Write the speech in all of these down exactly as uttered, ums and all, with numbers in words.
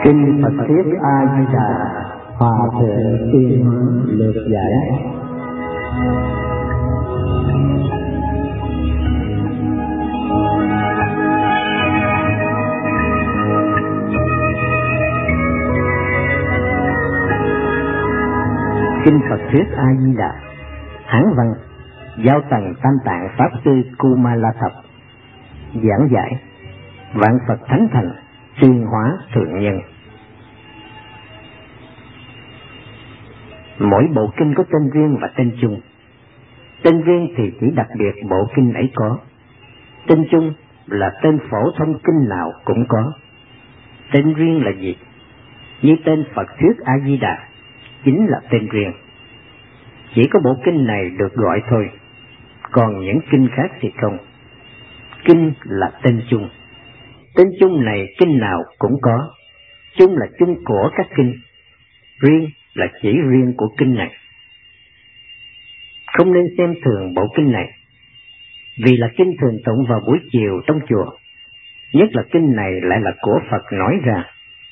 Kinh Phật Thuyết A Di Đà, Hòa Thượng Tuyên lược giải. Kinh Phật Thuyết A Di Đà, Hán văn, Giao Tầng Tam Tạng Pháp Sư Kumalathập, giảng giải. Vạn Phật Thánh Thành, Tuyên Hóa Thượng Nhân. Mỗi bộ kinh có tên riêng và tên chung. Tên riêng thì chỉ đặc biệt bộ kinh ấy có. Tên chung là tên phổ thông kinh nào cũng có. Tên riêng là gì? Như tên Phật Thuyết A Di Đà chính là tên riêng. Chỉ có bộ kinh này được gọi thôi, còn những kinh khác thì không. Kinh là tên chung. Tên chung này kinh nào cũng có. Chung là chung của các kinh, riêng là chỉ riêng của kinh này. Không nên xem thường bộ kinh này, vì là kinh thường tụng vào buổi chiều trong chùa, nhất là kinh này lại là của Phật nói ra.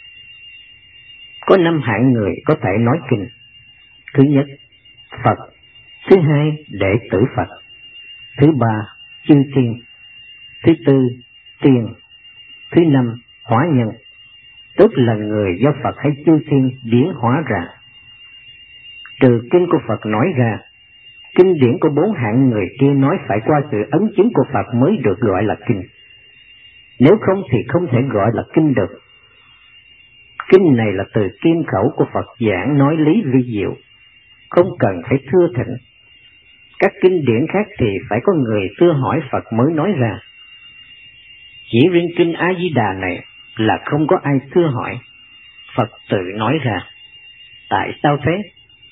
Có năm hạng người có thể nói kinh. Thứ nhất, Phật. Thứ hai, đệ tử Phật. Thứ ba, chư thiên. Thứ tư, tiên. Thứ năm, hóa nhân, tức là người do Phật hay chư thiên biến hóa ra. Trừ kinh của Phật nói ra, kinh điển của bốn hạng người kia nói phải qua sự ấn chứng của Phật mới được gọi là kinh. Nếu không thì không thể gọi là kinh được. Kinh này là từ kim khẩu của Phật giảng nói lý vi diệu, không cần phải thưa thỉnh. Các kinh điển khác thì phải có người thưa hỏi Phật mới nói ra. Chỉ riêng kinh A Di Đà này là không có ai thưa hỏi, Phật tự nói ra. Tại sao thế?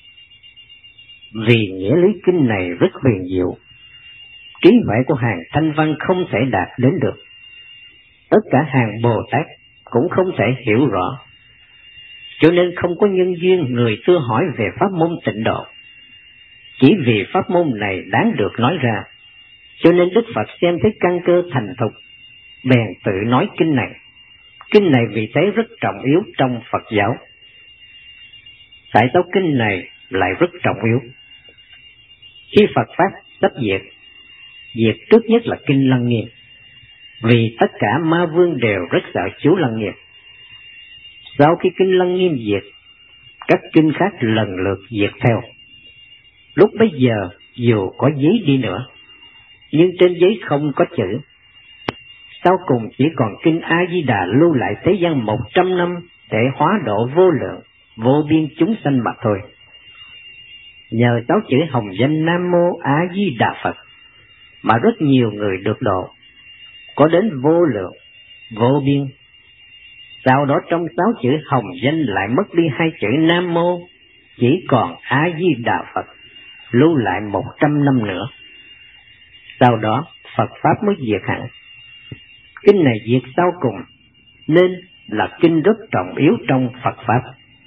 Vì nghĩa lý kinh này rất huyền diệu, trí huệ của hàng thanh văn không thể đạt đến được, tất cả hàng Bồ Tát cũng không thể hiểu rõ. Cho nên không có nhân duyên người thưa hỏi về pháp môn tịnh độ. Chỉ vì pháp môn này đáng được nói ra, cho nên Đức Phật xem thấy căn cơ thành thục, bèn tự nói kinh này. Kinh này vì thế rất trọng yếu trong Phật giáo. Tại sao kinh này lại rất trọng yếu? Khi Phật Pháp sắp diệt, diệt trước nhất là kinh Lăng Nghiêm, vì tất cả ma vương đều rất sợ chú Lăng Nghiêm. Sau khi kinh Lăng Nghiêm diệt, các kinh khác lần lượt diệt theo. Lúc bấy giờ dù có giấy đi nữa, nhưng trên giấy không có chữ. Sau cùng chỉ còn kinh A Di Đà lưu lại thế gian một trăm năm để hóa độ vô lượng, vô biên chúng sanh mà thôi. Nhờ sáu chữ hồng danh Nam Mô A Di Đà Phật mà rất nhiều người được độ, có đến vô lượng, vô biên. Sau đó trong sáu chữ hồng danh lại mất đi hai chữ Nam Mô, chỉ còn A Di Đà Phật, lưu lại một trăm năm nữa. Sau đó Phật Pháp mới diệt hẳn. Kinh này diệt sau cùng, nên là kinh rất trọng yếu trong Phật Pháp.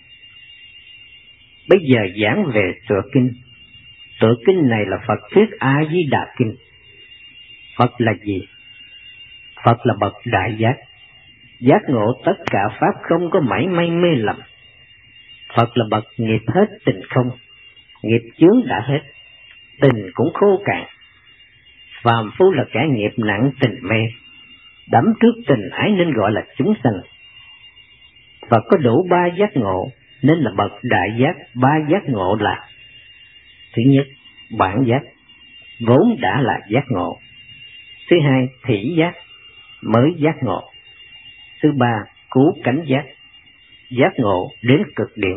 Bây giờ giảng về tựa kinh. Tựa kinh này là Phật Thuyết A Di Đà Kinh. Phật là gì? Phật là bậc đại giác, giác ngộ tất cả Pháp không có mảy may mê lầm. Phật là bậc nghiệp hết tình không, nghiệp chướng đã hết, tình cũng khô cạn. Phàm phu là kẻ nghiệp nặng tình mê, đắm trước tình ái nên gọi là chúng sanh. Phật có đủ ba giác ngộ nên là bậc đại giác. Ba giác ngộ là: thứ nhất, bản giác, vốn đã là giác ngộ. Thứ hai, thị giác, mới giác ngộ. Thứ ba, cứu cánh giác, giác ngộ đến cực điểm.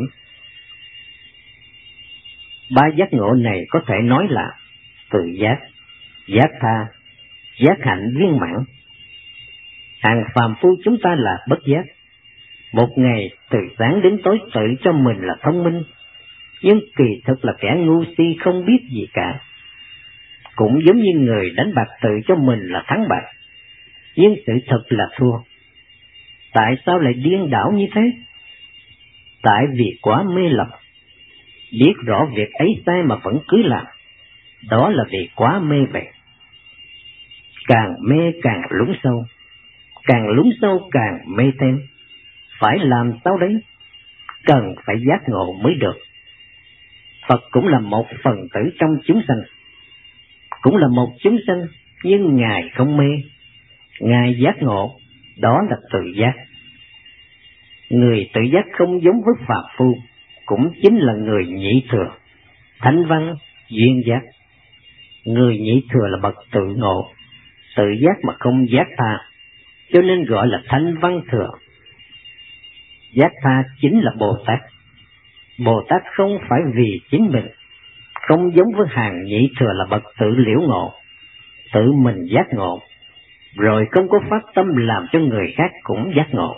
Ba giác ngộ này có thể nói là tự giác, giác tha, giác hạnh viên mãn. Hàng phàm phu chúng ta là bất giác, một ngày từ sáng đến tối tự cho mình là thông minh, nhưng kỳ thực là kẻ ngu si không biết gì cả. Cũng giống như người đánh bạc tự cho mình là thắng bạc, nhưng sự thật là thua. Tại sao lại điên đảo như thế? Tại vì quá mê lầm, biết rõ việc ấy sai mà vẫn cứ làm, đó là vì quá mê vậy. Càng mê càng lún sâu, càng lún sâu càng mê thêm. Phải làm sao đấy? Cần phải giác ngộ mới được. Phật cũng là một phần tử trong chúng sanh, cũng là một chúng sanh, nhưng Ngài không mê, Ngài giác ngộ, đó là tự giác. Người tự giác không giống với phàm phu, cũng chính là người nhị thừa, thánh văn, duyên giác. Người nhị thừa là bậc tự ngộ, tự giác mà không giác tha, cho nên gọi là thánh văn thừa. Giác tha chính là Bồ Tát. Bồ Tát không phải vì chính mình, không giống với hàng nhị thừa là bậc tự liễu ngộ, tự mình giác ngộ, rồi không có phát tâm làm cho người khác cũng giác ngộ.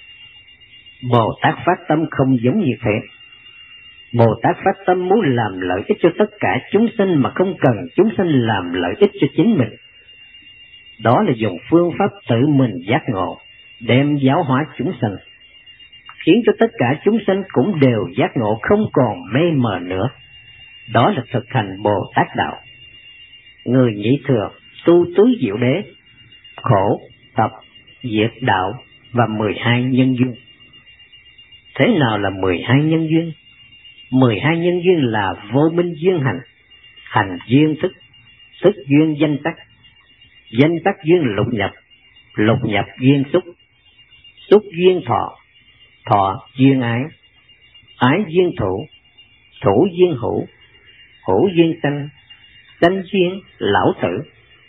Bồ Tát phát tâm không giống như thế. Bồ Tát phát tâm muốn làm lợi ích cho tất cả chúng sinh mà không cần chúng sinh làm lợi ích cho chính mình. Đó là dùng phương pháp tự mình giác ngộ, đem giáo hóa chúng sinh, khiến cho tất cả chúng sinh cũng đều giác ngộ, không còn mê mờ nữa. Đó là thực hành Bồ Tát đạo. Người nhị thừa tu tứ diệu đế, khổ, tập, diệt đạo và mười hai nhân duyên. Thế nào là mười hai nhân duyên? Mười hai nhân duyên là vô minh duyên hành, hành duyên thức, thức duyên danh tắc, danh tắc duyên lục nhập, lục nhập duyên xúc, xúc duyên thọ, thọ duyên ái, ái duyên thủ, thủ duyên hữu, hữu duyên sanh, sanh duyên lão tử.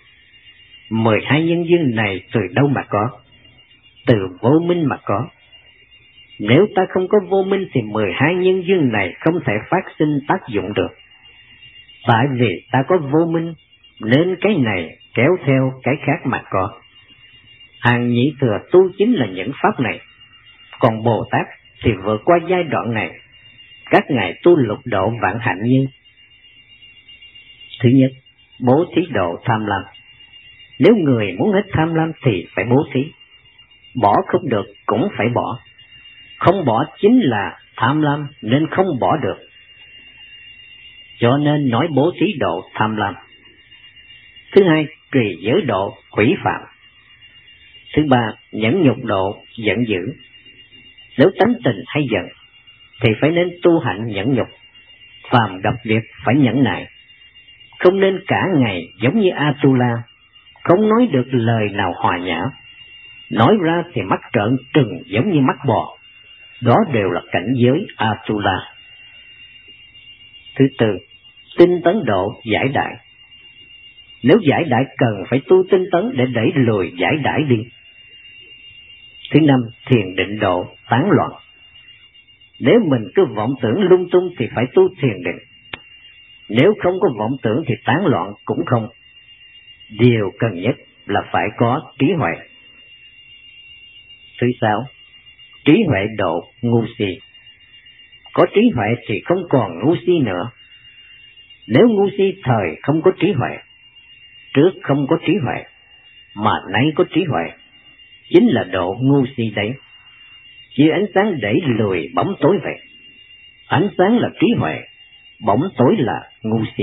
Mười hai nhân duyên này từ đâu mà có? Từ vô minh mà có. Nếu ta không có vô minh thì mười hai nhân duyên này không thể phát sinh tác dụng được. Tại vì ta có vô minh, nên cái này kéo theo cái khác mà có. Hàng nhị thừa tu chính là những pháp này. Còn Bồ Tát thì vượt qua giai đoạn này, các ngài tu lục độ vạn hạnh như: thứ nhất, bố thí độ tham lam. Nếu người muốn hết tham lam thì phải bố thí. Bỏ không được cũng phải bỏ. Không bỏ chính là tham lam nên không bỏ được. Cho nên nói bố thí độ tham lam. Thứ hai, trì giới độ hủy phạm. Thứ ba, nhẫn nhục độ giận dữ. Nếu tánh tình hay giận thì phải nên tu hạnh nhẫn nhục. Phàm gặp việc phải nhẫn nại. Không nên cả ngày giống như Atula, không nói được lời nào hòa nhã. Nói ra thì mắt trợn trừng giống như mắt bò. Đó đều là cảnh giới Atula. Thứ tư, tinh tấn độ giải đại. Nếu giải đại cần phải tu tinh tấn để đẩy lùi giải đại đi. Thứ năm, thiền định độ tán loạn. Nếu mình cứ vọng tưởng lung tung thì phải tu thiền định. Nếu không có vọng tưởng thì tán loạn cũng không. Điều cần nhất là phải có trí huệ. Thứ sáu, trí huệ độ ngu si. Có trí huệ thì không còn ngu si nữa. Nếu ngu si thời không có trí huệ, trước không có trí huệ, mà nay có trí huệ, chính là độ ngu si đấy. Như ánh sáng đẩy lùi bóng tối vậy. Ánh sáng là trí huệ, bóng tối là ngu si.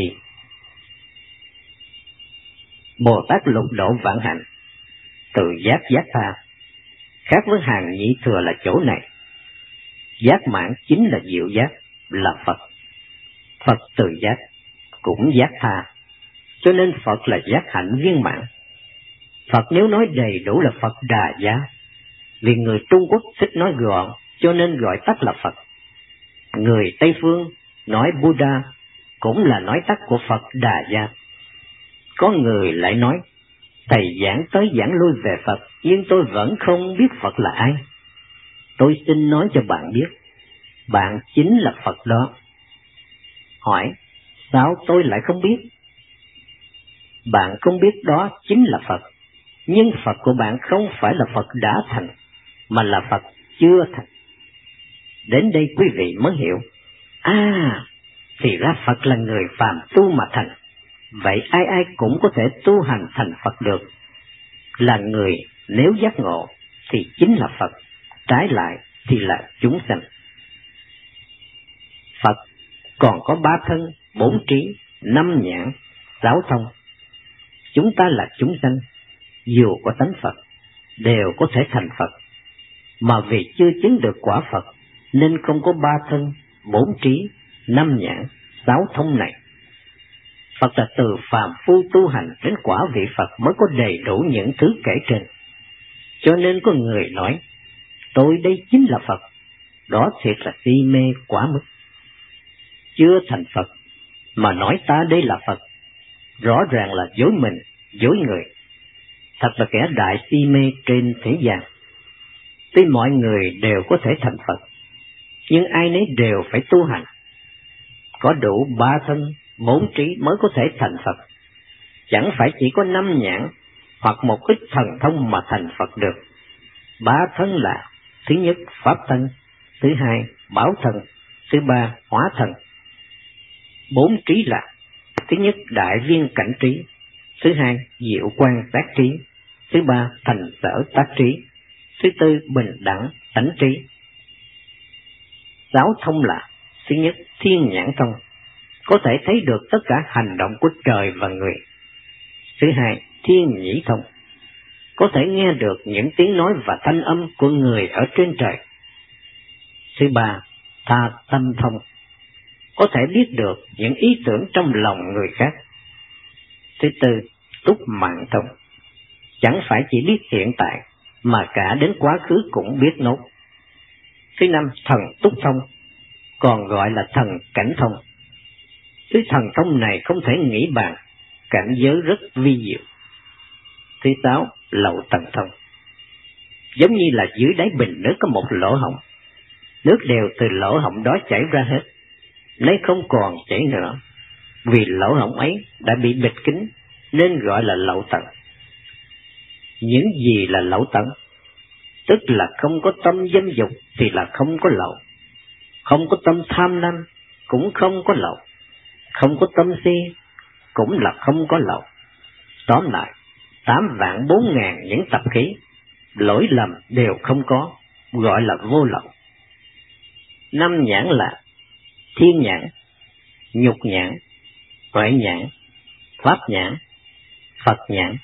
Bồ Tát lục độ vạn hạnh, tự giác giác tha. Khác với hàng nhị thừa là chỗ này. Giác mãn chính là diệu giác, là Phật. Phật tự giác, cũng giác tha. Cho nên Phật là giác hạnh viên mãn. Phật nếu nói đầy đủ là Phật Đà Giá. Vì người Trung Quốc thích nói gọn, cho nên gọi tắt là Phật. Người Tây Phương nói Buddha, cũng là nói tắt của Phật Đà Giá. Có người lại nói, thầy giảng tới giảng lui về Phật, nhưng tôi vẫn không biết Phật là ai. Tôi xin nói cho bạn biết, bạn chính là Phật đó. Hỏi, sao tôi lại không biết? Bạn không biết đó chính là Phật, nhưng Phật của bạn không phải là Phật đã thành, mà là Phật chưa thành. Đến đây quý vị mới hiểu, à, thì ra Phật là người phàm tu mà thành. Vậy ai ai cũng có thể tu hành thành Phật được. Là người nếu giác ngộ thì chính là Phật, trái lại thì là chúng sanh. Phật còn có ba thân, bốn trí, năm nhãn, sáu thông. Chúng ta là chúng sanh, dù có tánh Phật, đều có thể thành Phật. mà vì chưa chứng được quả Phật nên không có ba thân, bốn trí, năm nhãn, sáu thông này. Phật là từ phàm phu tu hành đến quả vị Phật mới có đầy đủ những thứ kể trên. Cho nên có người nói, tôi đây chính là Phật, đó thiệt là si mê quá mức. Chưa thành Phật mà nói ta đây là Phật, rõ ràng là dối mình, dối người. Thật là kẻ đại si mê trên thế gian. Tuy mọi người đều có thể thành Phật, nhưng ai nấy đều phải tu hành. Có đủ ba thân, bốn trí mới có thể thành Phật. Chẳng phải chỉ có năm nhãn hoặc một ít thần thông mà thành Phật được. Ba thân là: thứ nhất pháp thân, thứ hai bảo thân, thứ ba hóa thân. Bốn trí là: thứ nhất đại viên cảnh trí, thứ hai diệu quan tác trí, thứ ba thành sở tác trí, thứ tư bình đẳng tánh trí. Sáu thông là: thứ nhất thiên nhãn thông, có thể thấy được tất cả hành động của trời và người. Thứ hai thiên nhĩ thông, có thể nghe được những tiếng nói và thanh âm của người ở trên trời. Thứ ba tha tâm thông, có thể biết được những ý tưởng trong lòng người khác. Thứ tư túc mạng thông, chẳng phải chỉ biết hiện tại mà cả đến quá khứ cũng biết nốt. Thứ năm thần túc thông, còn gọi là thần cảnh thông. Thứ thần thông này không thể nghĩ bàn, cảnh giới rất vi diệu. Thứ sáu lậu tầng thông, giống như là dưới đáy bình nước có một lỗ hổng, nước đều từ lỗ hổng đó chảy ra hết, lấy không còn chảy nữa, vì lỗ hổng ấy đã bị bịt kín nên gọi là lậu tầng. Những gì là lậu tầng? Tức là không có tâm dâm dục thì là không có lậu, không có tâm tham lam cũng không có lậu, không có tâm si cũng là không có lậu. Tóm lại, tám vạn bốn ngàn những tập khí, lỗi lầm đều không có, gọi là vô lậu. Năm nhãn là thiên nhãn, nhục nhãn, huệ nhãn, pháp nhãn, Phật nhãn.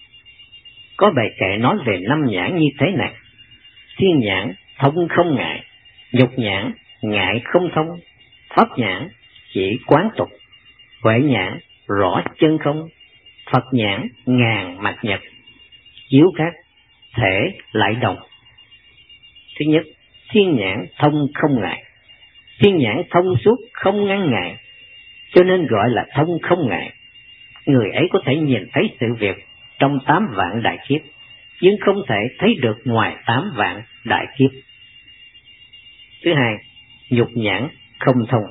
Có bài kệ nói về năm nhãn như thế này: thiên nhãn thông không ngại, nhục nhãn ngại không thông, pháp nhãn chỉ quán tục, huệ nhãn rõ chân không, Phật nhãn ngàn mặt nhật, chiếu khác thể lại đồng. Thứ nhất thiên nhãn thông không ngại, thiên nhãn thông suốt không ngăn ngại, cho nên gọi là thông không ngại. Người ấy có thể nhìn thấy sự việc trong tám vạn đại kiếp, nhưng không thể thấy được ngoài tám vạn đại kiếp. Thứ hai nhục nhãn không thông,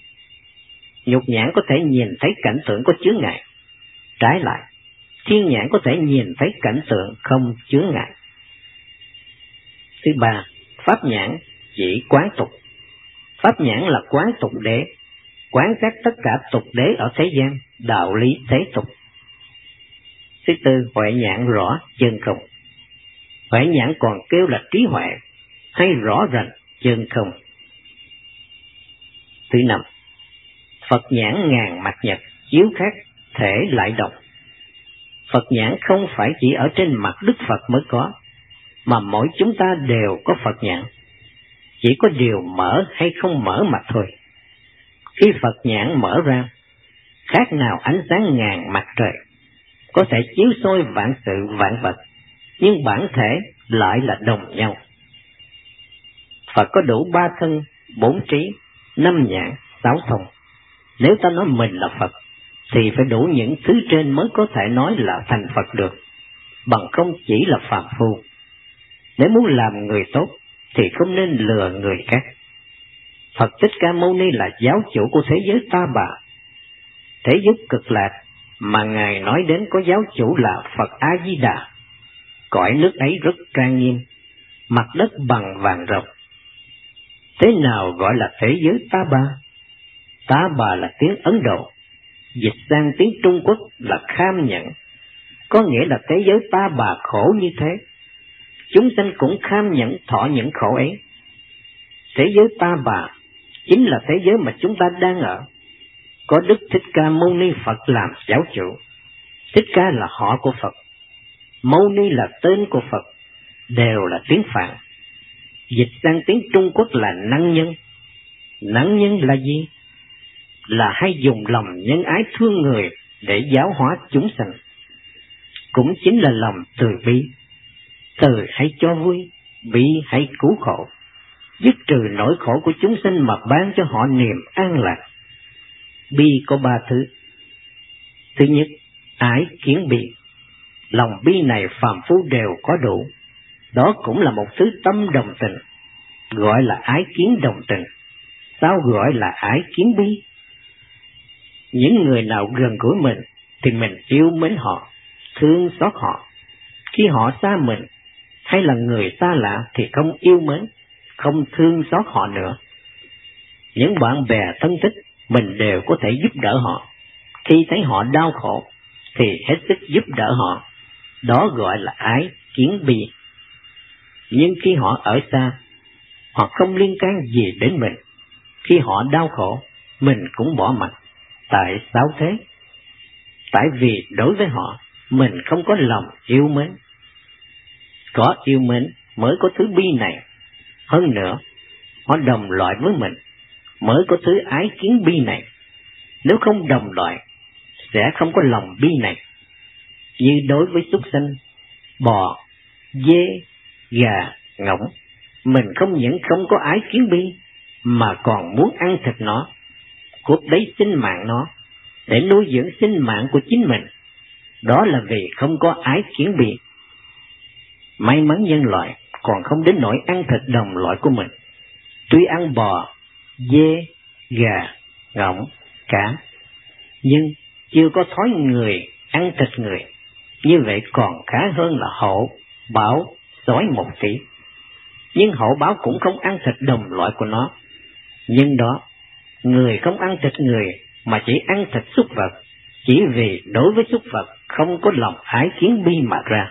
nhục nhãn có thể nhìn thấy cảnh tượng có chướng ngại, trái lại thiên nhãn có thể nhìn thấy cảnh tượng không chướng ngại. Thứ ba pháp nhãn chỉ quán tục, pháp nhãn là quán tục đế, quán xét tất cả tục đế ở thế gian, đạo lý thế tục. Thứ tư huệ nhãn rõ chân không, huệ nhãn còn kêu là trí huệ hay rõ ràng chân không. Thứ năm Phật nhãn ngàn mặt nhật, chiếu khác thể lại đồng. Phật nhãn không phải chỉ ở trên mặt Đức Phật mới có, mà mỗi chúng ta đều có Phật nhãn, chỉ có điều mở hay không mở mà thôi. Khi Phật nhãn mở ra, khác nào ánh sáng ngàn mặt trời, có thể chiếu soi vạn sự vạn vật, nhưng bản thể lại là đồng nhau. Phật có đủ ba thân, bốn trí, năm nhãn, sáu thông. Nếu ta nói mình là Phật, thì phải đủ những thứ trên mới có thể nói là thành Phật được, bằng không chỉ là phàm phu. Nếu muốn làm người tốt, thì không nên lừa người khác. Phật Thích Ca Mâu Ni là giáo chủ của thế giới Ta Bà. Thế giới Cực Lạc mà Ngài nói đến có giáo chủ là Phật A-di-đà. Cõi nước ấy rất trang nghiêm, mặt đất bằng vàng rồng. Thế nào gọi là thế giới Ta Bà? Ta Bà là tiếng Ấn Độ, dịch sang tiếng Trung Quốc là kham nhẫn, có nghĩa là thế giới Ta Bà khổ như thế, chúng sanh cũng kham nhẫn thọ những khổ ấy. Thế giới Ta Bà chính là thế giới mà chúng ta đang ở, có Đức Thích Ca Mâu Ni Phật làm giáo chủ. Thích Ca là họ của Phật, Mâu Ni là tên của Phật, đều là tiếng Phạn. dịch sang tiếng Trung Quốc là năng nhân. Năng nhân là gì? Là hay dùng lòng nhân ái thương người để giáo hóa chúng sanh. Cũng chính là lòng từ bi. Từ hay cho vui, bi hay cứu khổ, dứt trừ nỗi khổ của chúng sinh mà ban cho họ niềm an lạc. Bi có ba thứ. Thứ nhất, ái kiến bi. Lòng bi này phàm phu đều có đủ. Đó cũng là một thứ tâm đồng tình, gọi là ái kiến đồng tình. Sao gọi là ái kiến bi? Những người nào gần gũi mình thì mình yêu mến họ, thương xót họ. Khi họ xa mình hay là người xa lạ thì không yêu mến, không thương xót họ nữa. Những bạn bè thân thích mình đều có thể giúp đỡ họ. Khi thấy họ đau khổ thì hết sức giúp đỡ họ. Đó gọi là ái kiến bi. Nhưng khi họ ở xa, họ không liên can gì đến mình. Khi họ đau khổ, mình cũng bỏ mặt. Tại sao thế? Tại vì đối với họ, mình không có lòng yêu mến. Có yêu mến mới có thứ bi này. Hơn nữa, họ đồng loại với mình, mới có thứ ái kiến bi này. Nếu không đồng loại, sẽ không có lòng bi này. Như đối với súc sanh, bò, dê, gà, ngỗng, mình không những không có ái kiến bi, mà còn muốn ăn thịt nó, cướp lấy sinh mạng nó, để nuôi dưỡng sinh mạng của chính mình. Đó là vì không có ái kiến bi. May mắn nhân loại còn không đến nỗi ăn thịt đồng loại của mình. Tuy ăn bò, dê, gà, ngỗng, cá, nhưng chưa có thói người ăn thịt người. Như vậy còn khá hơn là hổ, báo, sói một tí. Nhưng hổ báo cũng không ăn thịt đồng loại của nó. Nhưng đó, người không ăn thịt người mà chỉ ăn thịt súc vật, chỉ vì đối với súc vật không có lòng ái kiến bi mà ra.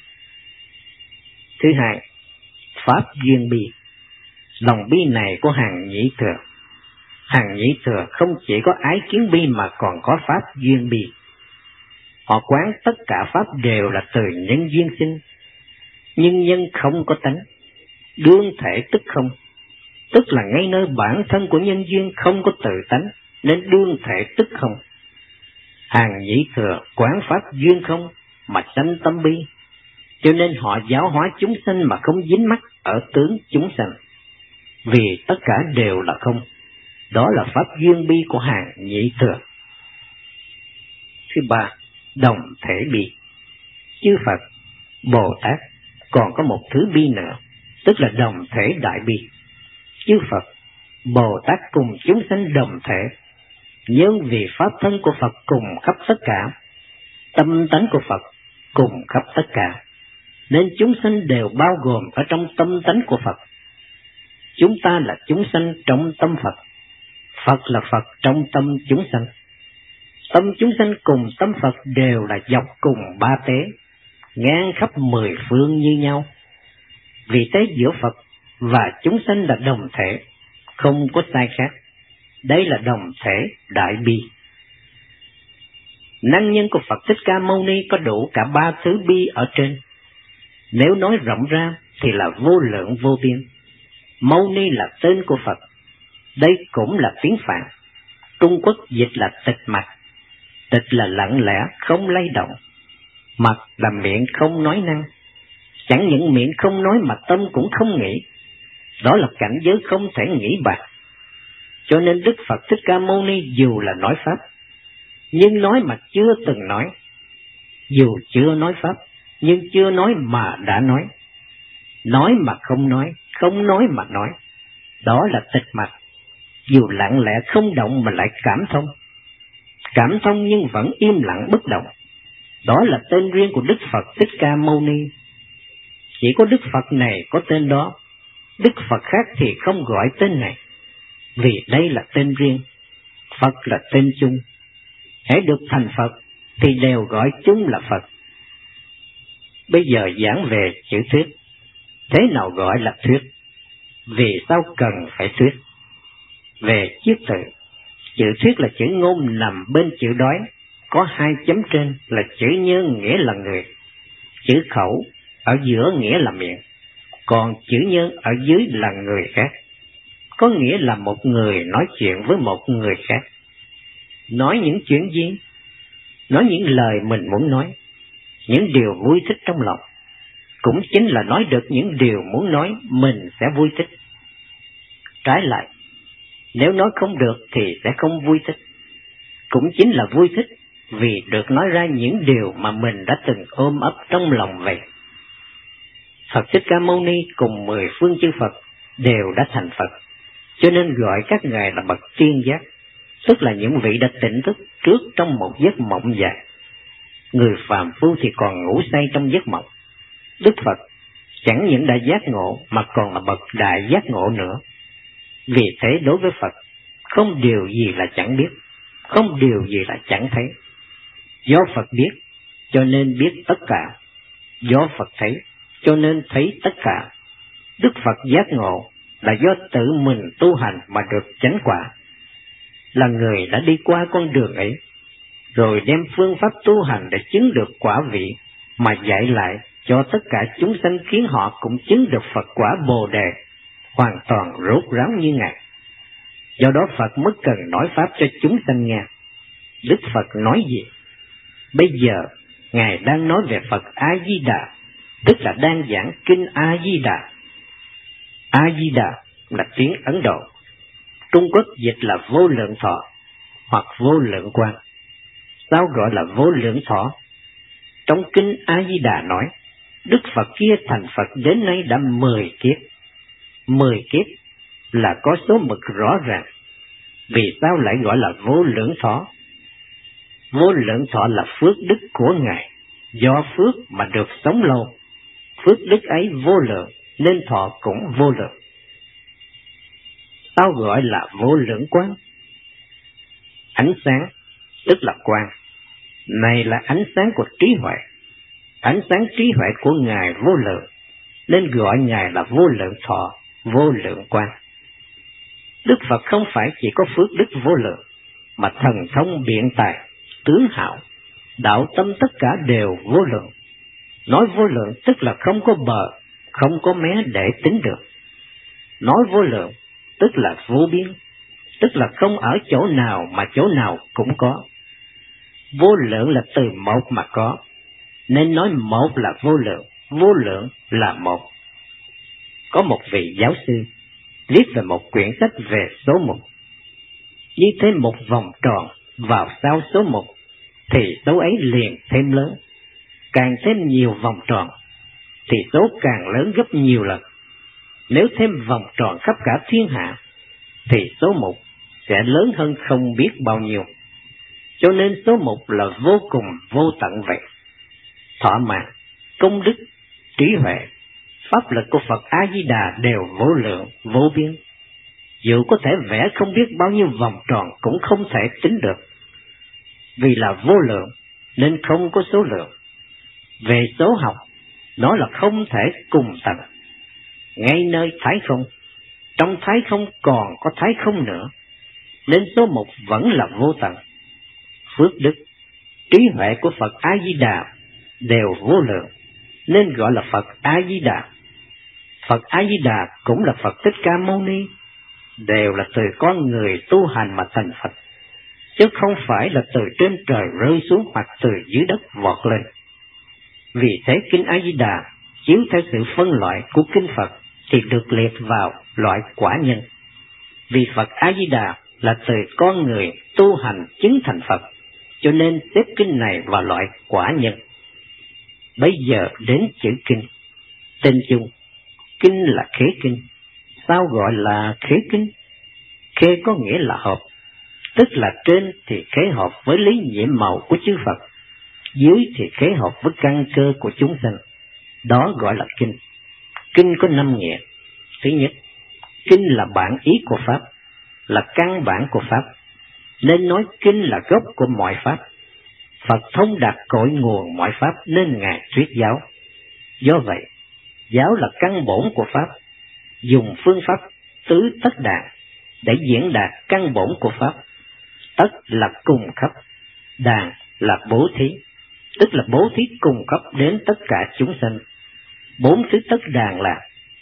Thứ hai, pháp duyên bi. Lòng bi này của hàng nhĩ thừa. Hàng nhĩ thừa không chỉ có ái kiến bi mà còn có pháp duyên bi. Họ quán tất cả pháp đều là từ nhân duyên sinh, nhưng nhân không có tánh, đương thể tức không, tức là ngay nơi bản thân của nhân duyên không có tự tánh, nên đương thể tức không. Hàng nhĩ thừa quán pháp duyên không mà sanh tâm bi, cho nên họ giáo hóa chúng sanh mà không dính mắc ở tướng chúng sanh, vì tất cả đều là không. Đó là pháp duyên bi của hàng nhĩ thừa. Thứ ba, đồng thể bi. Chư Phật, Bồ Tát còn có một thứ bi nữa, tức là đồng thể đại bi. Chư Phật, Bồ Tát cùng chúng sanh đồng thể, nhưng vì pháp thân của Phật cùng khắp tất cả, tâm tánh của Phật cùng khắp tất cả, nên chúng sanh đều bao gồm ở trong tâm tánh của Phật. Chúng ta là chúng sanh trong tâm Phật, Phật là Phật trong tâm chúng sanh. Tâm chúng sanh cùng tâm Phật đều là dọc cùng ba tế, ngang khắp mười phương như nhau. Vì thế giữa Phật và chúng sanh là đồng thể, không có sai khác. Đây là đồng thể đại bi. Năng nhân của Phật Thích Ca Mâu Ni có đủ cả ba thứ bi ở trên. Nếu nói rộng ra thì là vô lượng vô biên. Mâu Ni là tên của Phật. Đây cũng là tiếng Phạn. Trung Quốc dịch là tịch mặc. Tịch là lặng lẽ, không lay động. Mặc là miệng không nói năng. Chẳng những miệng không nói mà tâm cũng không nghĩ. Đó là cảnh giới không thể nghĩ bạc. Cho nên Đức Phật Thích Ca Mâu Ni dù là nói Pháp, nhưng nói mà chưa từng nói. Dù chưa nói Pháp, nhưng chưa nói mà đã nói. Nói mà không nói, không nói mà nói. Đó là tịch mặc. Dù lặng lẽ không động mà lại cảm thông. Cảm thông nhưng vẫn im lặng bất động. Đó là tên riêng của Đức Phật Thích Ca Mâu Ni. Chỉ có Đức Phật này có tên đó. Đức Phật khác thì không gọi tên này. Vì đây là tên riêng. Phật là tên chung. Hãy được thành Phật thì đều gọi chung là Phật. Bây giờ giảng về chữ thuyết. Thế nào gọi là thuyết? Vì sao cần phải thuyết? Về chiết tự, chữ thuyết là chữ ngôn nằm bên chữ đói, có hai chấm trên là chữ nhân nghĩa là người, chữ khẩu ở giữa nghĩa là miệng. còn chữ nhân ở dưới là người khác, có nghĩa là một người nói chuyện với một người khác. Nói những chuyện gì? Nói những lời mình muốn nói, những điều vui thích trong lòng. Cũng chính là nói được những điều muốn nói, mình sẽ vui thích. Trái lại, nếu nói không được thì sẽ không vui thích. Cũng chính là vui thích vì được nói ra những điều mà mình đã từng ôm ấp trong lòng vậy. Phật Thích Ca Mâu Ni cùng mười phương chư Phật đều đã thành Phật, cho nên gọi các ngài là bậc tiên giác, tức là những vị đã tỉnh thức trước trong một giấc mộng dài. Người phàm phu thì còn ngủ say trong giấc mộng. Đức Phật chẳng những đã giác ngộ mà còn là bậc đại giác ngộ nữa. Vì thế đối với Phật, không điều gì là chẳng biết, không điều gì là chẳng thấy. Do Phật biết, cho nên biết tất cả. Do Phật thấy, cho nên thấy tất cả. Đức Phật giác ngộ là do tự mình tu hành mà được chánh quả. Là người đã đi qua con đường ấy, rồi đem phương pháp tu hành để chứng được quả vị, mà dạy lại cho tất cả chúng sanh khiến họ cũng chứng được Phật quả Bồ Đề, hoàn toàn rốt ráo như Ngài. Do đó Phật mới cần nói pháp cho chúng sanh nghe. Đức Phật nói gì? Bây giờ, Ngài đang nói về Phật A-di-đà, tức là đang giảng kinh A-di-đà. A-di-đà là tiếng Ấn Độ, Trung Quốc dịch là vô lượng thọ hoặc vô lượng quang. Sao gọi là vô lượng thọ? Trong kinh A-di-đà nói, Đức Phật kia thành Phật đến nay đã mười kiếp. Mười kiếp là có số mực rõ ràng. Vì sao lại gọi là vô lượng thọ? Vô lượng thọ là phước đức của Ngài, do phước mà được sống lâu. Phước đức ấy vô lượng, nên thọ cũng vô lượng. Sao gọi là vô lượng quang? Ánh sáng, tức là quang. Này là ánh sáng của trí huệ. Ánh sáng trí huệ của Ngài vô lượng, nên gọi Ngài là vô lượng thọ, vô lượng quang. Đức Phật không phải chỉ có phước đức vô lượng, mà thần thông biện tài, tướng hảo, đạo tâm tất cả đều vô lượng. Nói vô lượng tức là không có bờ, không có mé để tính được. Nói vô lượng tức là vô biên, tức là không ở chỗ nào mà chỗ nào cũng có. Vô lượng là từ một mà có, nên nói một là vô lượng, vô lượng là một. Có một vị giáo sư viết về một quyển sách về số mục. Như thế một vòng tròn vào sau số mục, thì số ấy liền thêm lớn. Càng thêm nhiều vòng tròn, thì số càng lớn gấp nhiều lần. Nếu thêm vòng tròn khắp cả thiên hạ, thì số mục sẽ lớn hơn không biết bao nhiêu. Cho nên số mục là vô cùng vô tận vậy. Thọ mạng, công đức, trí huệ, pháp lực của Phật A-di-đà đều vô lượng, vô biên. Dù có thể vẽ không biết bao nhiêu vòng tròn cũng không thể tính được. Vì là vô lượng nên không có số lượng. Về số học, nó là không thể cùng tầng. Ngay nơi thái không, trong thái không còn có thái không nữa, nên số một vẫn là vô tận. Phước đức, trí huệ của Phật A-di-đà đều vô lượng, nên gọi là Phật A-di-đà. Phật A-di-đà cũng là Phật Thích Ca Mâu Ni, đều là từ con người tu hành mà thành Phật, chứ không phải là từ trên trời rơi xuống hoặc từ dưới đất vọt lên. Vì thế kinh A-di-đà chiếu theo sự phân loại của kinh Phật thì được liệt vào loại quả nhân. Vì Phật A-di-đà là từ con người tu hành chứng thành Phật, cho nên xếp kinh này vào loại quả nhân. Bây giờ đến chữ kinh. Tên chung, kinh là khế kinh. Sao gọi là khế kinh? Khế có nghĩa là hợp, tức là trên thì khế hợp với lý nhiệm màu của chư Phật, dưới thì khế hợp với căn cơ của chúng sanh. Đó gọi là kinh. Kinh có năm nghĩa. Thứ nhất, kinh là bản ý của Pháp, là căn bản của Pháp, nên nói kinh là gốc của mọi Pháp. Phật thông đạt cội nguồn mọi Pháp nên Ngài thuyết giáo. Do vậy, giáo là căn bổn của Pháp, dùng phương pháp tứ tất đàn để diễn đạt căn bổn của Pháp. Tất là cung cấp, đàn là bố thí, tức là bố thí cung cấp đến tất cả chúng sanh. Bốn thứ tất đàn là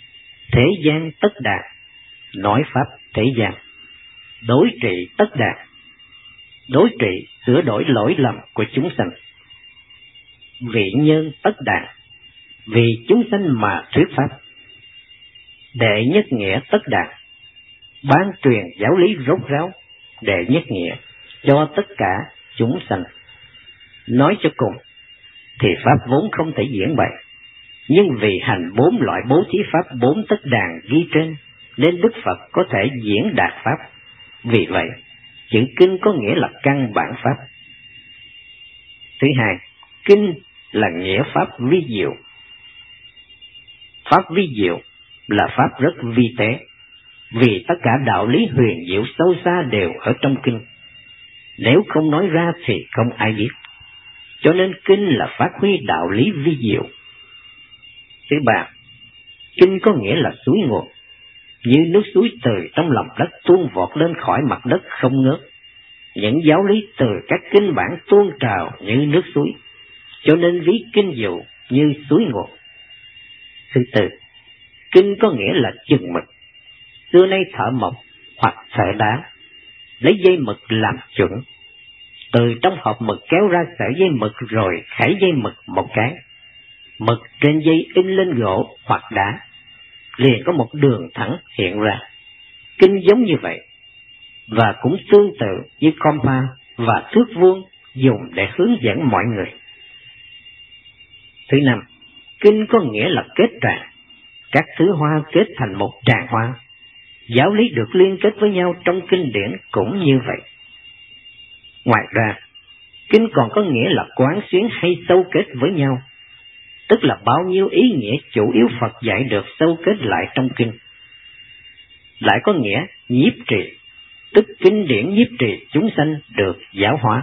Thế gian tất đạt, nói pháp thế gian. Đối trị tất đạt, đối trị sửa đổi lỗi lầm của chúng sanh. Vị nhân tất đạt, vì chúng sanh mà thuyết pháp. Đệ nhất nghĩa tất đạt, ban truyền giáo lý rốt ráo, đệ nhất nghĩa cho tất cả chúng sanh. Nói cho cùng, thì pháp vốn không thể diễn bày, nhưng vì hành bốn loại bố thí pháp bốn tất đàn ghi trên, nên Đức Phật có thể diễn đạt pháp. Vì vậy, chữ kinh có nghĩa là căn bản pháp. Thứ hai, kinh là nghĩa pháp vi diệu. Pháp vi diệu là pháp rất vi tế, vì tất cả đạo lý huyền diệu sâu xa đều ở trong kinh. Nếu không nói ra thì không ai biết. Cho nên kinh là phát huy đạo lý vi diệu. Thứ ba, kinh có nghĩa là suối nguồn, như nước suối từ trong lòng đất tuôn vọt lên khỏi mặt đất không ngớt. Những giáo lý từ các kinh bản tuôn trào như nước suối, cho nên ví kinh diệu như suối nguồn. Thứ tư, kinh có nghĩa là chừng mực. Xưa nay thợ mộc hoặc thợ đá lấy dây mực làm chuẩn, từ trong hộp mực kéo ra sợi dây mực rồi khải dây mực một cái, mực trên dây in lên gỗ hoặc đá, liền có một đường thẳng hiện ra. Kinh giống như vậy, và cũng tương tự như compa và thước vuông dùng để hướng dẫn mọi người. Thứ năm, kinh có nghĩa là kết tràng, các thứ hoa kết thành một tràng hoa. Giáo lý được liên kết với nhau trong kinh điển cũng như vậy. Ngoài ra, kinh còn có nghĩa là quán xuyến hay sâu kết với nhau, tức là bao nhiêu ý nghĩa chủ yếu Phật dạy được sâu kết lại trong kinh. Lại có nghĩa nhiếp trì, tức kinh điển nhiếp trì chúng sanh được giáo hóa.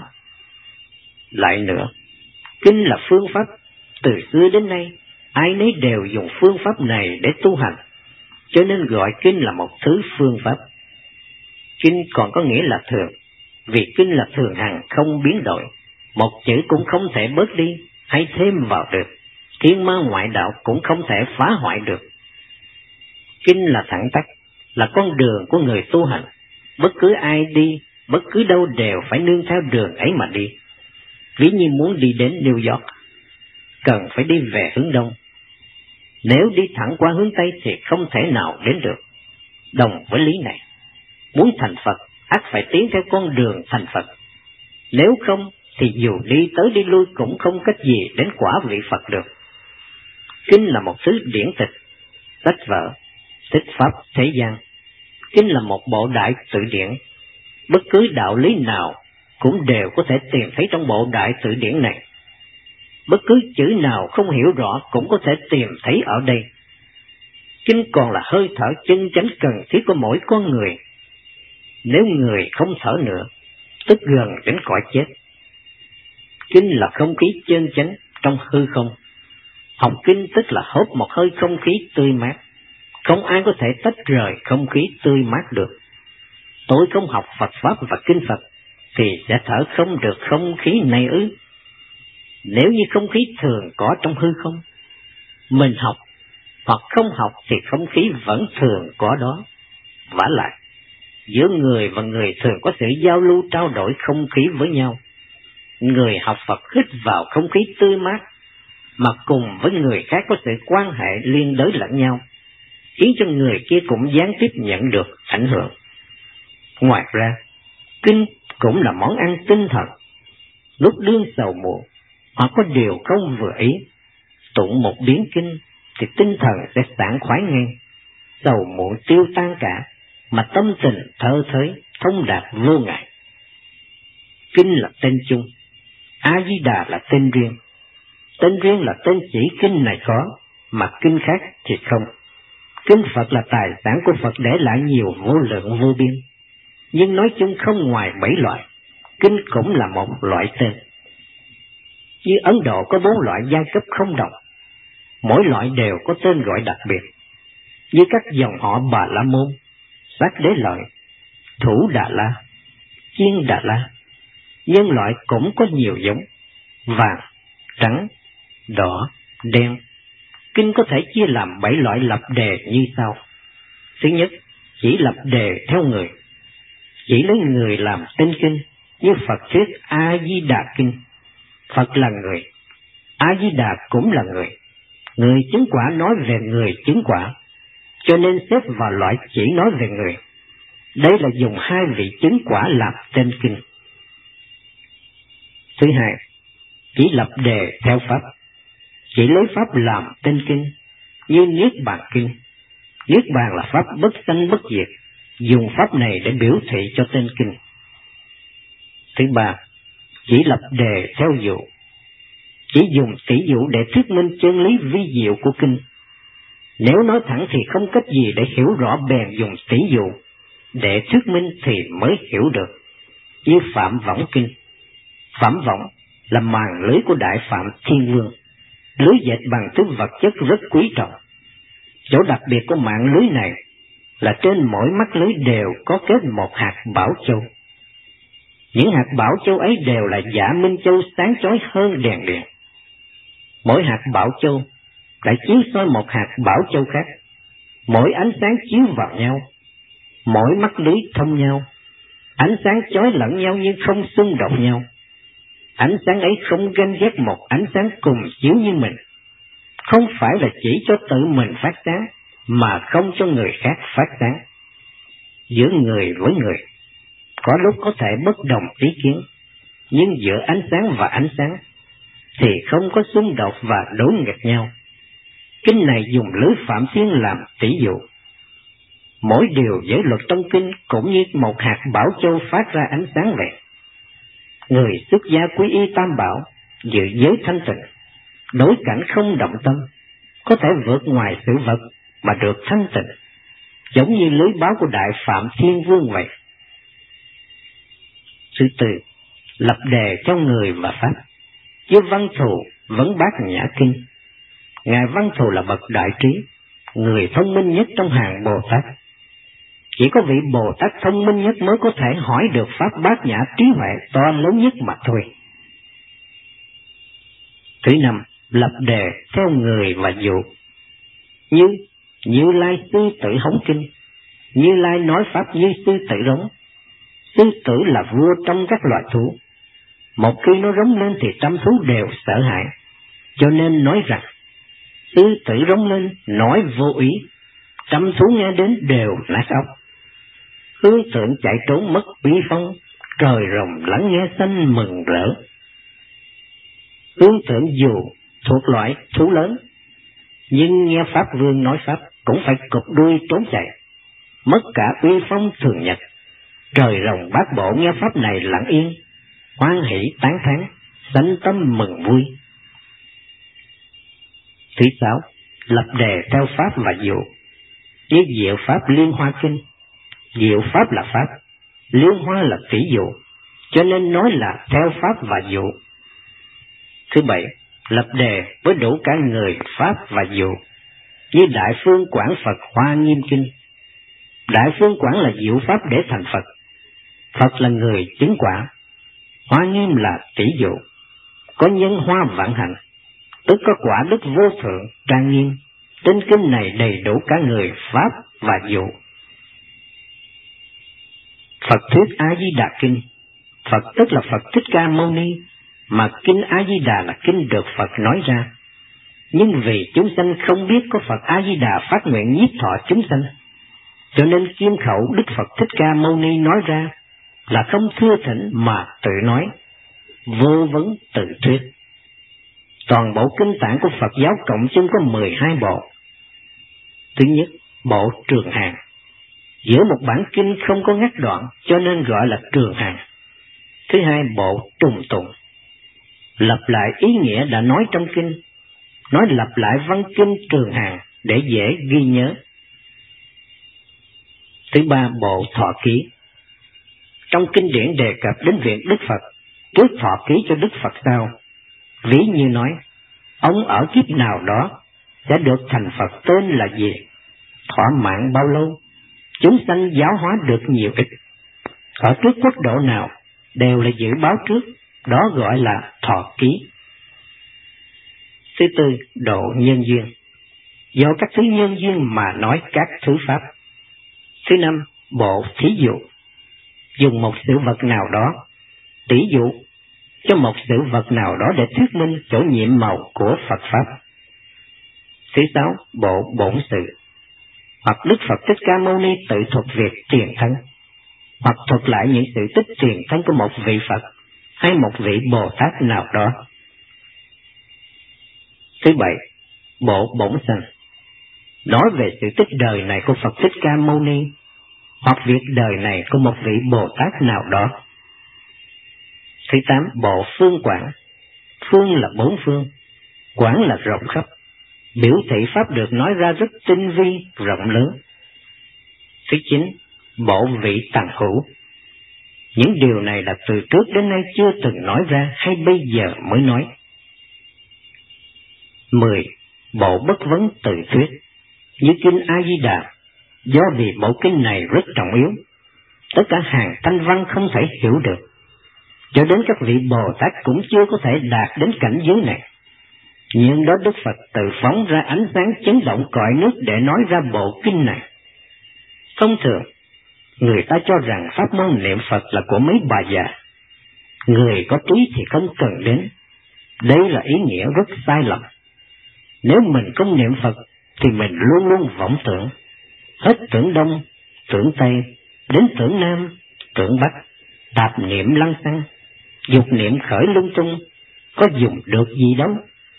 Lại nữa, kinh là phương pháp, từ xưa đến nay ai nấy đều dùng phương pháp này để tu hành, cho nên gọi kinh là một thứ phương pháp. Kinh còn có nghĩa là thường, vì kinh là thường hằng không biến đổi, một chữ cũng không thể bớt đi hay thêm vào được, thiên ma ngoại đạo cũng không thể phá hoại được. Kinh là thẳng tắc, là con đường của người tu hành, bất cứ ai đi, bất cứ đâu đều phải nương theo đường ấy mà đi. Ví như muốn đi đến New York, cần phải đi về hướng đông. Nếu đi thẳng qua hướng Tây thì không thể nào đến được. Đồng với lý này, muốn thành Phật, ắt phải tiến theo con đường thành Phật. Nếu không, thì dù đi tới đi lui cũng không cách gì đến quả vị Phật được. Kinh là một thứ điển tịch, sách vở, thích pháp thế gian. Kinh là một bộ đại tự điển. Bất cứ đạo lý nào cũng đều có thể tìm thấy trong bộ đại tự điển này. Bất cứ chữ nào không hiểu rõ cũng có thể tìm thấy ở đây. Kinh còn là hơi thở chân chánh cần thiết của mỗi con người. Nếu người không thở nữa, tức gần đến cõi chết. Kinh là không khí chân chánh trong hư không. Học kinh tức là hốt một hơi không khí tươi mát. Không ai có thể tách rời không khí tươi mát được. Tôi không học Phật Pháp và Kinh Phật, thì sẽ thở không được không khí này ư? Nếu như không khí thường có trong hư không, mình học hoặc không học thì không khí vẫn thường có đó. Vả lại, giữa người và người thường có sự giao lưu trao đổi không khí với nhau. Người học Phật hít vào không khí tươi mát, mà cùng với người khác có sự quan hệ liên đới lẫn nhau, khiến cho người kia cũng gián tiếp nhận được ảnh hưởng. Ngoài ra, kinh cũng là món ăn tinh thần. Lúc đương sầu muộn, hoặc có điều không vừa ý, tụng một biến kinh thì tinh thần sẽ sảng khoái ngay, sầu muộn tiêu tan cả, mà tâm tình thơ thới, thông đạt vô ngại. Kinh là tên chung, A-di-đà là tên riêng. Tên riêng là tên chỉ kinh này có, mà kinh khác thì không. Kinh Phật là tài sản của Phật để lại nhiều vô lượng vô biên, nhưng nói chung không ngoài bảy loại, kinh cũng là một loại tên. Như Ấn Độ có bốn loại giai cấp không đồng, mỗi loại đều có tên gọi đặc biệt, như các dòng họ Bà La Môn, Sát Đế Lợi, Thủ Đà La, Chiên Đà La. Nhân loại cũng có nhiều giống, vàng, trắng, đỏ, đen, Kinh có thể chia làm bảy loại lập đề như sau. Thứ nhất, chỉ lập đề theo người. Chỉ lấy người làm tên kinh, như Phật thuyết A-di-đà kinh. Phật là người, A-di-đà cũng là người. Người chứng quả nói về người chứng quả, cho nên xếp vào loại chỉ nói về người. Đây là dùng hai vị chứng quả làm tên kinh. Thứ hai, chỉ lập đề theo pháp. Chỉ lấy pháp làm tên kinh, như Niết Bàn kinh. Niết Bàn là pháp bất sanh bất diệt, dùng pháp này để biểu thị cho tên kinh. Thứ ba, chỉ lập đề theo dụ. Chỉ dùng tỷ dụ để thuyết minh chân lý vi diệu của kinh. Nếu nói thẳng thì không cách gì để hiểu rõ, bèn dùng tỷ dụ để thuyết minh thì mới hiểu được. Như Phạm Võng kinh. Phạm Võng là màn lưới của Đại Phạm Thiên Vương. Lưới dệt bằng thứ vật chất rất quý trọng. Chỗ đặc biệt của mạng lưới này là trên mỗi mắt lưới đều có kết một hạt bảo châu. Những hạt bảo châu ấy đều là dạ minh châu sáng chói hơn đèn điện. Mỗi hạt bảo châu lại chiếu soi một hạt bảo châu khác. Mỗi ánh sáng chiếu vào nhau, mỗi mắt lưới thông nhau. Ánh sáng chói lẫn nhau nhưng không xung đột nhau. Ánh sáng ấy không ganh ghét một ánh sáng cùng chiếu như mình. Không phải là chỉ cho tự mình phát sáng, mà không cho người khác phát sáng. Giữa người với người, có lúc có thể bất đồng ý kiến, nhưng giữa ánh sáng và ánh sáng thì không có xung đột và đối nghịch nhau. Kinh này dùng lưới Phạm Thiên làm tỷ dụ. Mỗi điều giới luật trong kinh cũng như một hạt bảo châu phát ra ánh sáng vậy. Người xuất gia quy y Tam Bảo, giữ giới thanh tịnh, đối cảnh không động tâm, có thể vượt ngoài sự vật mà được thanh tịnh, giống như lưới báo của Đại Phạm Thiên Vương vậy. Thứ tư, lập đề cho người và pháp. Như Văn Thù vấn Bát Nhã kinh. Ngài Văn Thù là bậc đại trí, người thông minh nhất trong hàng Bồ Tát. Chỉ có vị Bồ Tát thông minh nhất mới có thể hỏi được pháp Bát Nhã trí huệ to lớn nhất mà thôi. Thứ năm, lập đề theo người và dụ. Như Như Lai sư tử hống kinh. Như Lai nói pháp như sư tử rống. Sư tử là vua trong các loài thú. Một khi nó rống lên thì trăm thú đều sợ hãi, cho nên nói rằng sư tử rống lên nói vô ý, trăm thú nghe đến đều nát óc. Hương tượng chạy trốn mất uy phong, trời rồng lắng nghe xanh mừng rỡ. Hương tượng dù thuộc loại thú lớn, nhưng nghe Pháp Vương nói Pháp cũng phải cụp đuôi trốn chạy, mất cả uy phong thường nhật. Trời rồng bát bộ nghe Pháp này lặng yên, hoan hỷ tán thán, sanh tâm mừng vui. Thứ sáu, lập đề theo Pháp và dụ. Như Diệu Pháp Liên Hoa kinh. Diệu Pháp là Pháp, Liên Hoa là tỷ dụ, cho nên nói là theo Pháp và dụ. Thứ bảy, lập đề với đủ cả người, Pháp và dụ. Như Đại Phương Quảng Phật Hoa Nghiêm kinh. Đại Phương Quảng là diệu Pháp để thành Phật. Phật là người chứng quả. Hoa Nghiêm là tỷ dụ, có nhân hoa vạn hạnh, tức có quả đức vô thượng trang nghiêm. Tinh kinh này đầy đủ cả người, Pháp và dụ. Phật thuyết A-di-đà kinh. Phật tức là Phật Thích Ca Mâu Ni, mà kinh A-di-đà là kinh được Phật nói ra. Nhưng vì chúng sanh không biết có Phật A-di-đà phát nguyện nhiếp thọ chúng sanh, cho nên kim khẩu Đức Phật Thích Ca Mâu Ni nói ra là không thưa thỉnh mà tự nói, vô vấn tự thuyết. Toàn bộ kinh tạng của Phật giáo cộng chung có mười hai bộ. Thứ nhất, bộ Trường Hàng. Giữa một bản kinh không có ngắt đoạn, cho nên gọi là Trường Hàng. Thứ hai, bộ Trùng Tùng. Lặp lại ý nghĩa đã nói trong kinh, nói lặp lại văn kinh Trường Hàng để dễ ghi nhớ. Thứ ba, bộ Thọ Ký. Trong kinh điển đề cập đến việc Đức Phật trước thọ ký cho Đức Phật sau. Ví như nói, ông ở kiếp nào đó sẽ được thành Phật tên là gì, thọ mạng bao lâu, chúng sanh giáo hóa được nhiều ít, ở trước quốc độ nào, đều là dự báo trước, đó gọi là thọ ký. Thứ tư, độ nhân duyên. do các thứ nhân duyên mà nói các thứ pháp. Thứ năm, bộ thí dụ, dùng một sự vật nào đó, tỷ dụ cho một sự vật nào đó để thuyết minh chỗ nhiệm màu của Phật Pháp. Thứ sáu, bộ bổn sự, hoặc Đức Phật Thích Ca Mâu Ni tự thuật việc tiền thân, hoặc thuật lại những sự tích tiền thân của một vị Phật hay một vị Bồ Tát nào đó. Thứ bảy, bộ bổn sanh, nói về sự tích đời này của Phật Thích Ca Mâu Ni, hoặc việc đời này của một vị Bồ Tát nào đó. Thứ tám, bộ phương quảng, phương là bốn phương, quảng là rộng khắp, biểu thị pháp được nói ra rất tinh vi, rộng lớn. Thứ chín, bộ vị tầng hữu, những điều này là từ trước đến nay chưa từng nói ra hay bây giờ mới nói. Mười, bộ bất vấn tự thuyết, như kinh A Di Đà, do vì bộ kinh này rất trọng yếu, tất cả hàng thanh văn không thể hiểu được, cho đến các vị Bồ Tát cũng chưa có thể đạt đến cảnh giới này. Nhưng đó Đức Phật tự phóng ra ánh sáng chấn động cõi nước để nói ra bộ kinh này. Thông thường, người ta cho rằng pháp môn niệm Phật là của mấy bà già, người có túi thì không cần đến. Đây là ý nghĩa rất sai lầm. Nếu mình không niệm Phật thì mình luôn luôn vọng tưởng, hết tưởng Đông, tưởng Tây, đến tưởng Nam, tưởng Bắc, tạp niệm lăng xăng, dục niệm khởi lung tung, có dùng được gì đâu.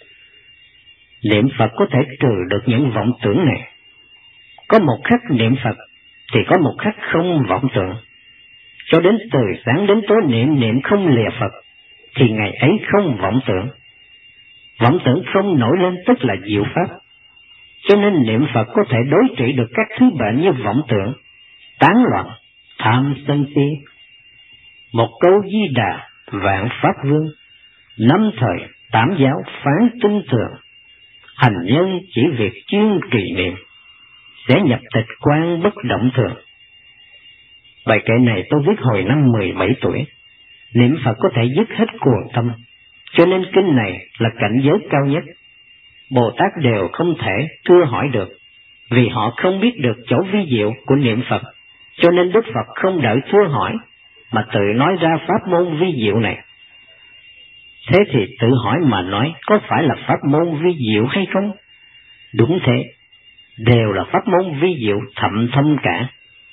Niệm Phật có thể trừ được những vọng tưởng này. Có một khắc niệm Phật thì có một khắc không vọng tưởng. Cho đến từ sáng đến tối niệm niệm không lìa Phật, thì ngày ấy không vọng tưởng. Vọng tưởng không nổi lên tức là diệu pháp. Cho nên niệm Phật có thể đối trị được các thứ bệnh như vọng tưởng, tán loạn, tham sân si. Một câu Di Đà vạn pháp vương, năm thời tám giáo phán tinh thường, hành nhân chỉ việc chuyên trì niệm, sẽ nhập tịch quan bất động thường. Bài kệ này tôi viết hồi năm mười bảy tuổi. Niệm Phật có thể dứt hết cuồng tâm, cho nên kinh này là cảnh giới cao nhất. Bồ Tát đều không thể thưa hỏi được, vì họ không biết được chỗ vi diệu của niệm Phật, cho nên Đức Phật không đợi thưa hỏi, mà tự nói ra pháp môn vi diệu này. Thế thì tự hỏi mà nói, có phải là pháp môn vi diệu hay không? Đúng thế, đều là pháp môn vi diệu thậm thâm cả.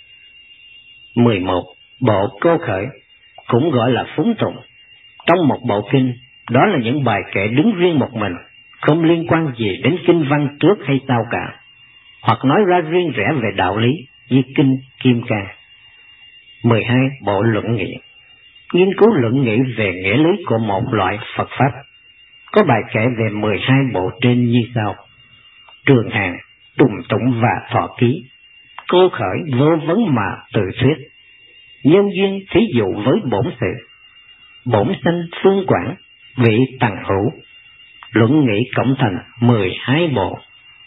mười một. Bộ Cô Khởi, cũng gọi là phúng tụng. Trong một bộ kinh, đó là những bài kệ đứng riêng một mình, không liên quan gì đến kinh văn trước hay sau cả, hoặc nói ra riêng rẽ về đạo lý như kinh Kim Cang. mười hai. Bộ Luận Nghị, nghiên cứu luận nghị về nghĩa lý của một loại Phật Pháp. Có bài kể về mười hai bộ trên như sau: Trường Hàng, Tùng Tụng và Thọ Ký, Cô Khởi vô vấn mà tự thuyết, Nhân duyên thí dụ với bổn sự, Bổn sanh phương quảng, vị tầng hữu. Luận nghị cộng thành mười hai bộ.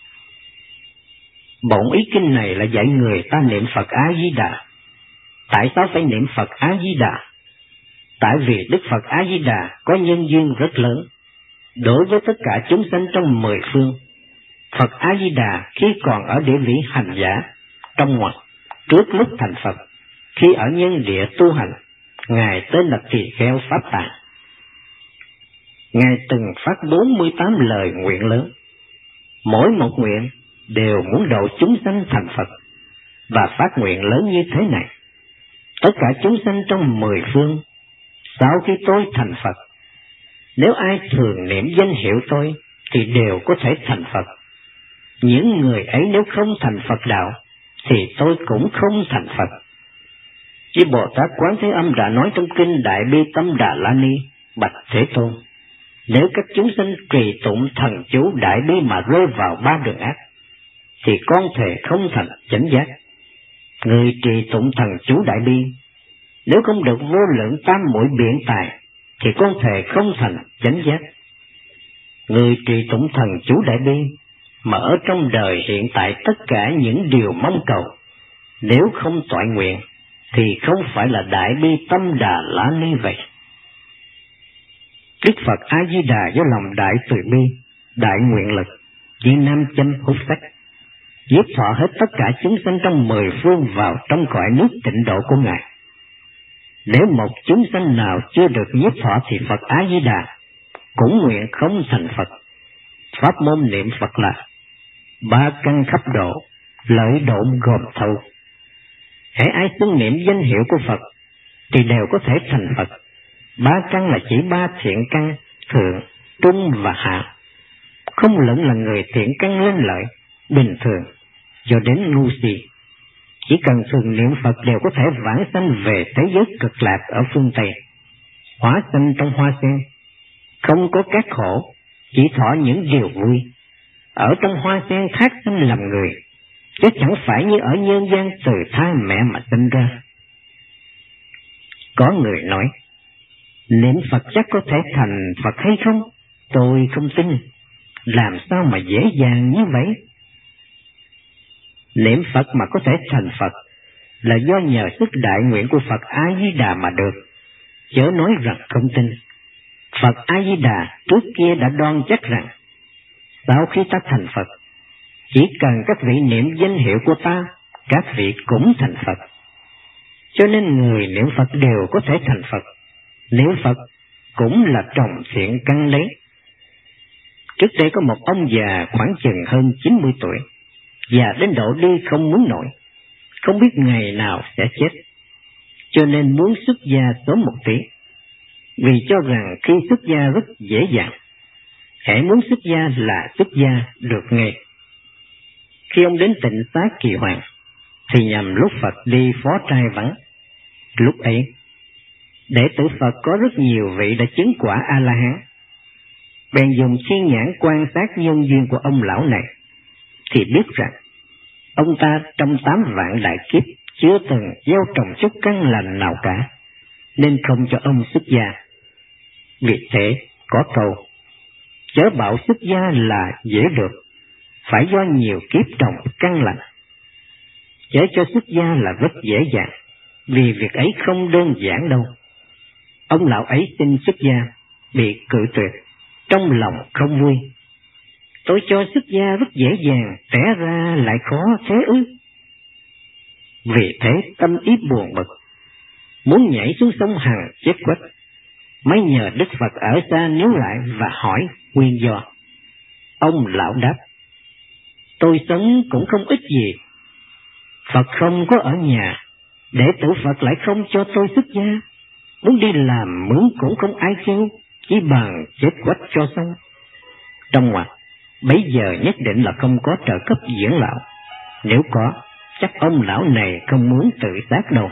Bổn ý kinh này là dạy người ta niệm Phật A Di Đà. Tại sao phải niệm Phật A Di Đà? Tại vì Đức Phật A Di Đà có nhân duyên rất lớn đối với tất cả chúng sanh trong mười phương. Phật A Di Đà khi còn ở địa vị hành giả trong ngoặc, trước lúc thành Phật, khi ở nhân địa tu hành, Ngài tên là Tỳ Kheo Pháp Tạng. Ngài từng phát bốn mươi tám lời nguyện lớn, mỗi một nguyện đều muốn độ chúng sanh thành Phật, và phát nguyện lớn như thế này: tất cả chúng sanh trong mười phương, sau khi tôi thành Phật, nếu ai thường niệm danh hiệu tôi thì đều có thể thành Phật. Những người ấy nếu không thành Phật đạo thì tôi cũng không thành Phật. Như Bồ Tát Quán Thế Âm đã nói trong kinh Đại Bi Tâm Đà La Ni: Bạch Thế Tôn, nếu các chúng sanh trì tụng thần chú đại bi mà rơi vào ba đường ác, thì con thề không thành chánh giác. Người trì tụng thần chú đại bi, nếu không được vô lượng tam muội biện tài, thì con thề không thành chánh giác. Người trì tụng thần chú đại bi, mà ở trong đời hiện tại tất cả những điều mong cầu, nếu không toại nguyện, thì không phải là Đại Bi Tâm Đà La Ni vậy. Đức Phật A Di Đà do lòng đại từ bi, đại nguyện lực, Vì nam châm hút sách, nhiếp thọ hết tất cả chúng sanh trong mười phương vào trong cõi nước tịnh độ của Ngài. Nếu một chúng sanh nào chưa được nhiếp thọ thì Phật A Di Đà cũng nguyện không thành Phật. Pháp môn niệm Phật là ba căn khắp độ, lợi độn gồm thâu. Hễ ai xưng niệm danh hiệu của Phật thì đều có thể thành Phật. Ba căn là chỉ ba thiện căn, thượng, trung và hạ. Không luận là người thiện căn lên lợi, bình thường, cho đến ngu si. Chỉ cần thường niệm Phật đều có thể vãng sanh về thế giới cực lạc ở phương Tây, hóa sanh trong hoa sen, không có các khổ, chỉ thọ những điều vui. Ở trong hoa sen thác sanh làm người, chứ chẳng phải như ở nhân gian từ thai mẹ mà sinh ra. Có người nói, niệm Phật chắc có thể thành Phật hay không? Tôi không tin, làm sao mà dễ dàng như vậy? Niệm Phật mà có thể thành Phật là do nhờ sức đại nguyện của Phật A Di Đà mà được, chớ nói rằng không tin. Phật A Di Đà trước kia đã đoan chắc rằng, sau khi ta thành Phật, chỉ cần các vị niệm danh hiệu của ta, các vị cũng thành Phật. Cho nên người niệm Phật đều có thể thành Phật. Niệm Phật cũng là trồng thiện căn lấy. Trước đây có một ông già khoảng chừng hơn chín mươi tuổi, già đến độ đi không muốn nổi, không biết ngày nào sẽ chết, cho nên muốn xuất gia sớm một tí, vì cho rằng khi xuất gia rất dễ dàng, hễ muốn xuất gia là xuất gia được ngay. Khi ông đến Tịnh Xá Kỳ Hoàng, thì nhằm lúc Phật đi phó trai vắng. Lúc ấy, đệ tử Phật có rất nhiều vị đã chứng quả A-la-hán. Bèn dùng thiên nhãn quan sát nhân duyên của ông lão này, thì biết rằng ông ta trong tám vạn đại kiếp chưa từng gieo trồng chút căn lành nào cả, nên không cho ông xuất gia. Vì thế có câu, chớ bảo xuất gia là dễ được, phải do nhiều kiếp trồng căn lành. Chớ cho xuất gia là rất dễ dàng, vì việc ấy không đơn giản đâu. Ông lão ấy xin xuất gia, bị cự tuyệt, trong lòng không vui. Tôi cho xuất gia rất dễ dàng, té ra lại khó thế ư? Vì thế tâm ý buồn bực, muốn nhảy xuống sông Hằng chết quách, mới nhờ Đức Phật ở xa níu lại và hỏi nguyên do. Ông lão đáp, tôi sống cũng không ít gì, Phật không có ở nhà, đệ tử Phật lại không cho tôi xuất gia, muốn đi làm mướn cũng không ai kêu, chỉ bằng chết quách cho xong. Trong ngoặc, bấy giờ nhất định là không có trợ cấp dưỡng lão, nếu có, chắc ông lão này không muốn tự sát đâu.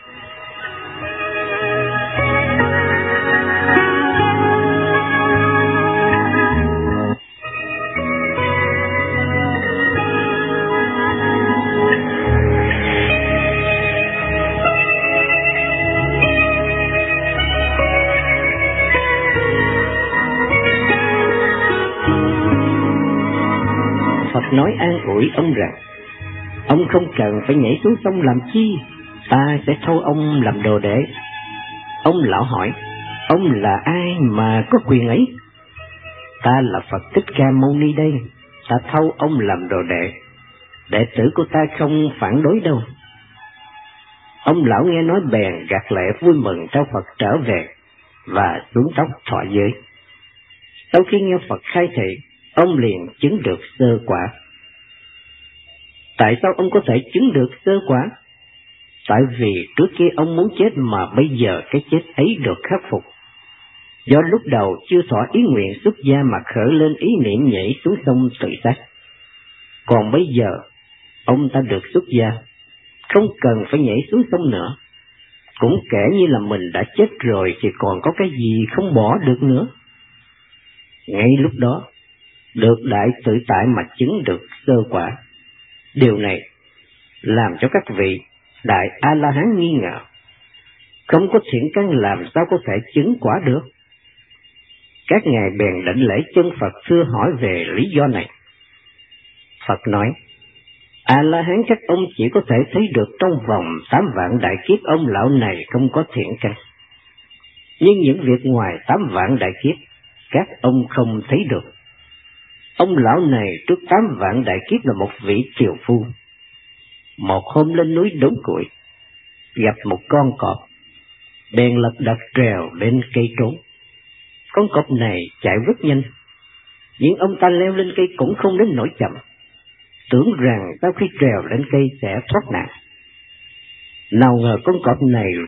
Nói an ủi ông rằng, ông không cần phải nhảy xuống sông làm chi, ta sẽ thâu ông làm đồ đệ. Ông lão hỏi, ông là ai mà có quyền ấy? Ta là Phật Thích Ca Mâu Ni đây, ta thâu ông làm đồ đệ, đệ tử của ta không phản đối đâu. Ông lão nghe nói bèn gạt lệ vui mừng theo Phật trở về và xuống tóc thọ giới. Sau khi nghe Phật khai thị, ông liền chứng được sơ quả. Tại sao ông có thể chứng được sơ quả? Tại vì trước kia ông muốn chết mà bây giờ cái chết ấy được khắc phục. Do lúc đầu chưa thỏa ý nguyện xuất gia mà khởi lên ý niệm nhảy xuống sông tự sát. Còn bây giờ, ông ta được xuất gia, không cần phải nhảy xuống sông nữa. Cũng kể như là mình đã chết rồi thì còn có cái gì không bỏ được nữa. Ngay lúc đó, được đại tự tại mà chứng được sơ quả. Điều này làm cho các vị đại A-la-hán nghi ngờ, không có thiện căn làm sao có thể chứng quả được. Các ngài bèn đảnh lễ chân Phật thưa hỏi về lý do này. Phật nói, A-la-hán các ông chỉ có thể thấy được trong vòng tám vạn đại kiếp ông lão này không có thiện căn. Nhưng những việc ngoài tám vạn đại kiếp, các ông không thấy được. Ông lão này trước tám vạn đại kiếp là một vị triều phu. Một hôm lên núi đốn củi, gặp một con cọp, bèn lật đật trèo lên cây trốn. Con cọp này chạy rất nhanh, nhưng ông ta leo lên cây cũng không đến nỗi chậm, tưởng rằng sau khi trèo lên cây sẽ thoát nạn. Nào ngờ con cọp này